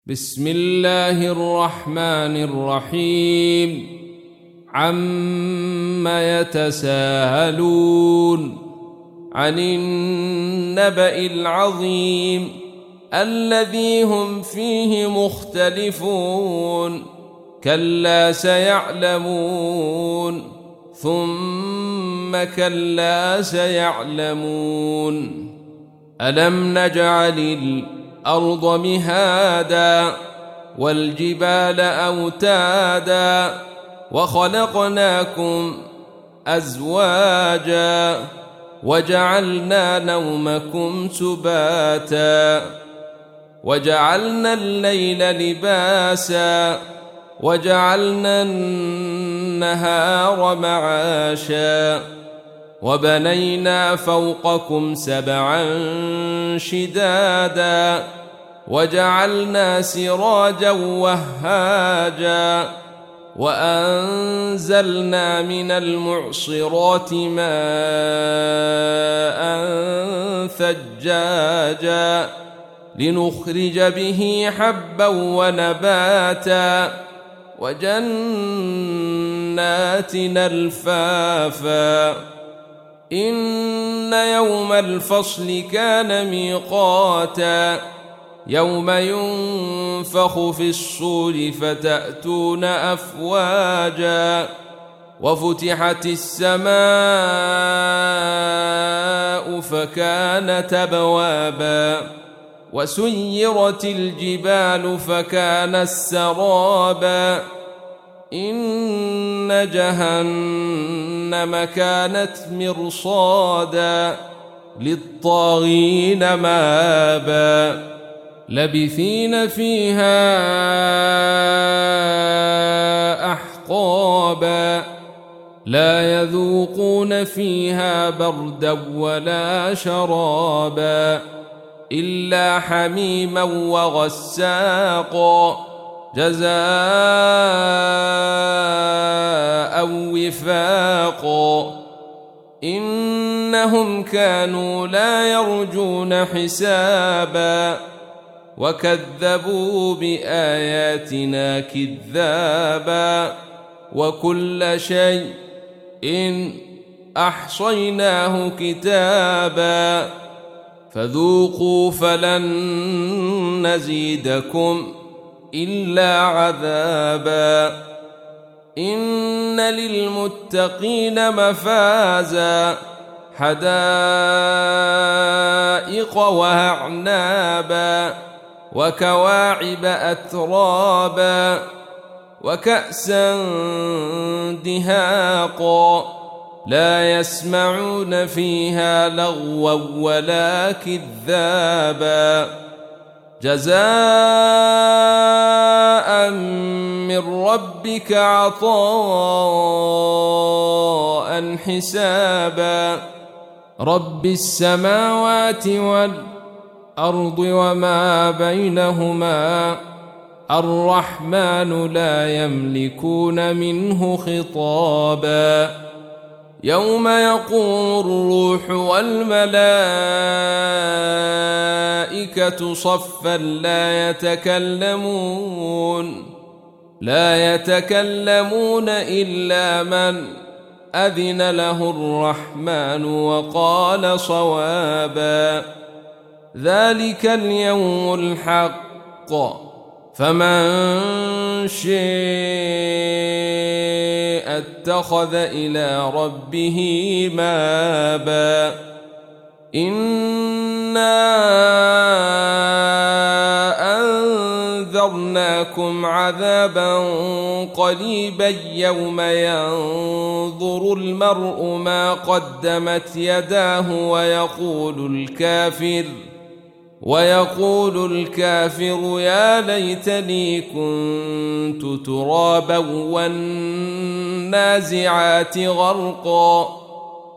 بسم الله الرحمن الرحيم. عم يتساءلون عن النبأ العظيم الذي هم فيه مختلفون. كلا سيعلمون ثم كلا سيعلمون. ألم نجعل الأرض مهادا والجبال أوتادا وخلقناكم أزواجا وجعلنا نومكم سباتا وجعلنا الليل لباسا وجعلنا النهار معاشا وبنينا فوقكم سبعا شدادا وجعلنا سراجا وهاجا وأنزلنا من المعصرات ماء ثجاجا لنخرج به حبا ونباتا وجنات ألفافا. إن يوم الفصل كان ميقاتا يوم ينفخ في الصور فتأتون أفواجا وفتحت السماء فكانت أبوابا وسيرت الجبال فكانت سرابا. إن جهنم كانت مرصادا للطاغين مآبا لبثين فيها أحقابا لا يذوقون فيها بردا ولا شرابا إلا حميما وغساقا جزاء وفاقا. إنهم كانوا لا يرجون حسابا وكذبوا بآياتنا كذابا وكل شيء أحصيناه كتابا فذوقوا فلن نزيدكم إلا عذابا. إن للمتقين مفازا حدائق وأعنابا وكواعب أترابا وكأسا دهاقا لا يسمعون فيها لغوا ولا كذابا جزاء من ربك عطاء حسابا. رب السماوات والأرض وما بينهما الرحمن لا يملكون منه خطابا. يوم يقوم الروح والملائكة صفا لا يتكلمون إلا من أذن له الرحمن وقال صوابا. ذلك اليوم الحق فمن شاء اتخذ إلى ربه مآبا. إنا أنذرناكم عذابا قريبا يوم ينظر المرء ما قدمت يداه ويقول الكافر يا ليتني كنت ترابا والنازعات غرقا